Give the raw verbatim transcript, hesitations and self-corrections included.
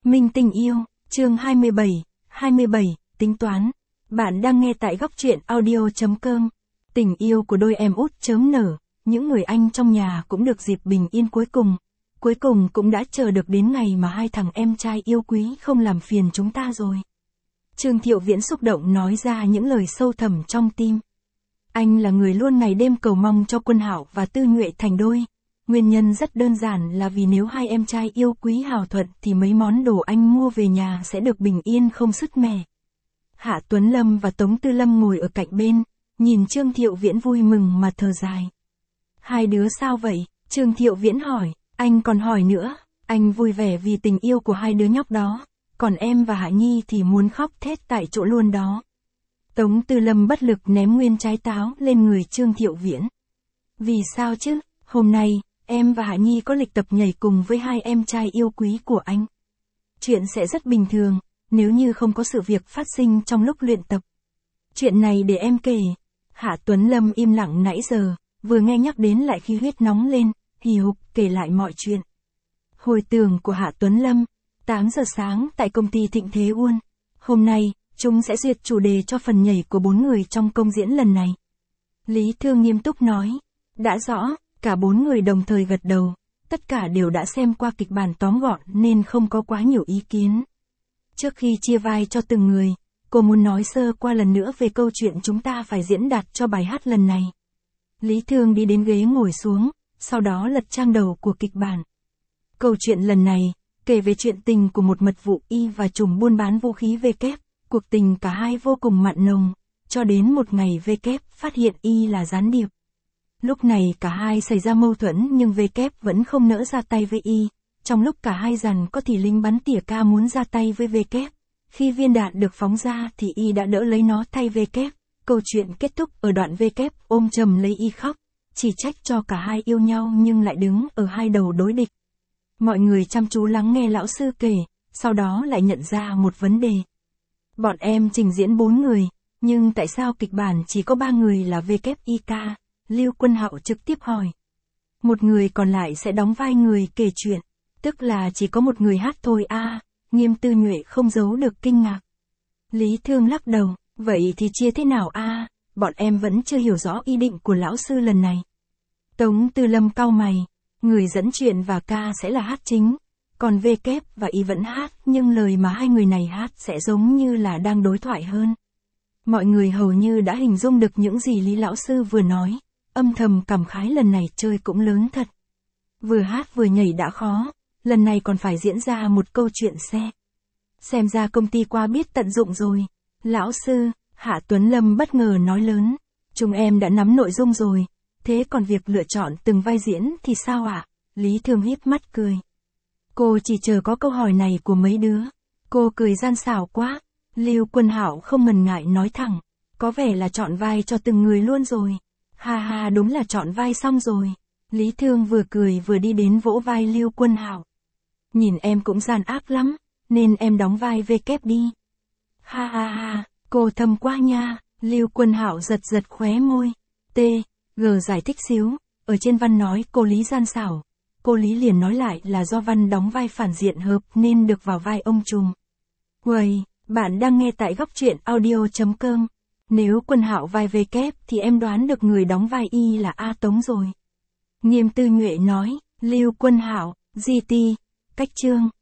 Minh tình yêu, chương hai mươi bảy, hai mươi bảy, tính toán. Bạn đang nghe tại góc truyện audio chấm com. Tình yêu của đôi em út chớm nở, những người anh trong nhà cũng được dịp bình yên cuối cùng. Cuối cùng cũng đã chờ được đến ngày mà hai thằng em trai yêu quý không làm phiền chúng ta rồi. Trương Thiệu Viễn xúc động nói ra những lời sâu thẳm trong tim. Anh là người luôn ngày đêm cầu mong cho Quân Hạo và Tư Nhuệ thành đôi. Nguyên nhân rất đơn giản là vì nếu hai em trai yêu quý hào thuận thì mấy món đồ anh mua về nhà sẽ được bình yên không sứt mẻ. Hạ Tuấn Lâm và Tống Tư Lâm ngồi ở cạnh bên, nhìn Trương Thiệu Viễn vui mừng mà thở dài. Hai đứa sao vậy? Trương Thiệu Viễn hỏi, anh còn hỏi nữa, anh vui vẻ vì tình yêu của hai đứa nhóc đó, còn em và Hạ Nhi thì muốn khóc thét tại chỗ luôn đó. Tống Tư Lâm bất lực ném nguyên trái táo lên người Trương Thiệu Viễn. Vì sao chứ, hôm nay, em và Hạ Nhi có lịch tập nhảy cùng với hai em trai yêu quý của anh. Chuyện sẽ rất bình thường, nếu như không có sự việc phát sinh trong lúc luyện tập. Chuyện này để em kể. Hạ Tuấn Lâm im lặng nãy giờ, vừa nghe nhắc đến lại khí huyết nóng lên, hì hục kể lại mọi chuyện. Hồi tưởng của Hạ Tuấn Lâm, tám giờ sáng tại công ty Thịnh Thế Uôn. Hôm nay, chúng sẽ duyệt chủ đề cho phần nhảy của bốn người trong công diễn lần này. Lý Thương nghiêm túc nói, đã rõ. Cả bốn người đồng thời gật đầu, tất cả đều đã xem qua kịch bản tóm gọn nên không có quá nhiều ý kiến. Trước khi chia vai cho từng người, cô muốn nói sơ qua lần nữa về câu chuyện chúng ta phải diễn đạt cho bài hát lần này. Lý Thương đi đến ghế ngồi xuống, sau đó lật trang đầu của kịch bản. Câu chuyện lần này, kể về chuyện tình của một mật vụ Y và trùm buôn bán vũ khí V kép, cuộc tình cả hai vô cùng mặn nồng, cho đến một ngày V kép phát hiện Y là gián điệp. Lúc này cả hai xảy ra mâu thuẫn nhưng V kép vẫn không nỡ ra tay với Y. Trong lúc cả hai giằng có thì lính bắn tỉa ca muốn ra tay với V kép. Khi viên đạn được phóng ra thì Y đã đỡ lấy nó thay V kép. Câu chuyện kết thúc ở đoạn V kép ôm chầm lấy Y khóc. Chỉ trách cho cả hai yêu nhau nhưng lại đứng ở hai đầu đối địch. Mọi người chăm chú lắng nghe lão sư kể, sau đó lại nhận ra một vấn đề. Bọn em trình diễn bốn người, nhưng tại sao kịch bản chỉ có ba người là V kép I K? Lưu Quân Hạo trực tiếp hỏi. Một người còn lại sẽ đóng vai người kể chuyện, tức là chỉ có một người hát thôi à, Nghiêm Tư Nhuệ không giấu được kinh ngạc. Lý Thương lắc đầu, vậy thì chia thế nào a? À? Bọn em vẫn chưa hiểu rõ ý định của lão sư lần này. Tống Tư Lâm cau mày, người dẫn chuyện và ca sẽ là hát chính, còn V kép và Y vẫn hát nhưng lời mà hai người này hát sẽ giống như là đang đối thoại hơn. Mọi người hầu như đã hình dung được những gì Lý lão sư vừa nói. Âm thầm cảm khái lần này chơi cũng lớn thật. Vừa hát vừa nhảy đã khó, lần này còn phải diễn ra một câu chuyện xe. Xem ra công ty qua biết tận dụng rồi. Lão sư, Hạ Tuấn Lâm bất ngờ nói lớn. Chúng em đã nắm nội dung rồi, thế còn việc lựa chọn từng vai diễn thì sao ạ? À? Lý Thương híp mắt cười. Cô chỉ chờ có câu hỏi này của mấy đứa. Cô cười gian xảo quá. Lưu Quân Hạo không ngần ngại nói thẳng. Có vẻ là chọn vai cho từng người luôn rồi. Ha ha, đúng là chọn vai xong rồi. Lý Thương vừa cười vừa đi đến vỗ vai Lưu Quân Hạo. Nhìn em cũng gian ác lắm, nên em đóng vai V kép đi. Ha ha ha, cô thâm quá nha. Lưu Quân Hạo giật giật khóe môi. T, G giải thích xíu, ở trên văn nói cô Lý gian xảo. Cô Lý liền nói lại là do văn đóng vai phản diện hợp nên được vào vai ông trùm. Uầy, bạn đang nghe tại góc truyện audio chấm com. Nếu Quân Hạo vai V kép thì em đoán được người đóng vai Y là A Tống rồi. Nghiêm Tư Nhuệ nói, Lưu Quân Hạo, giê tê, cách chương.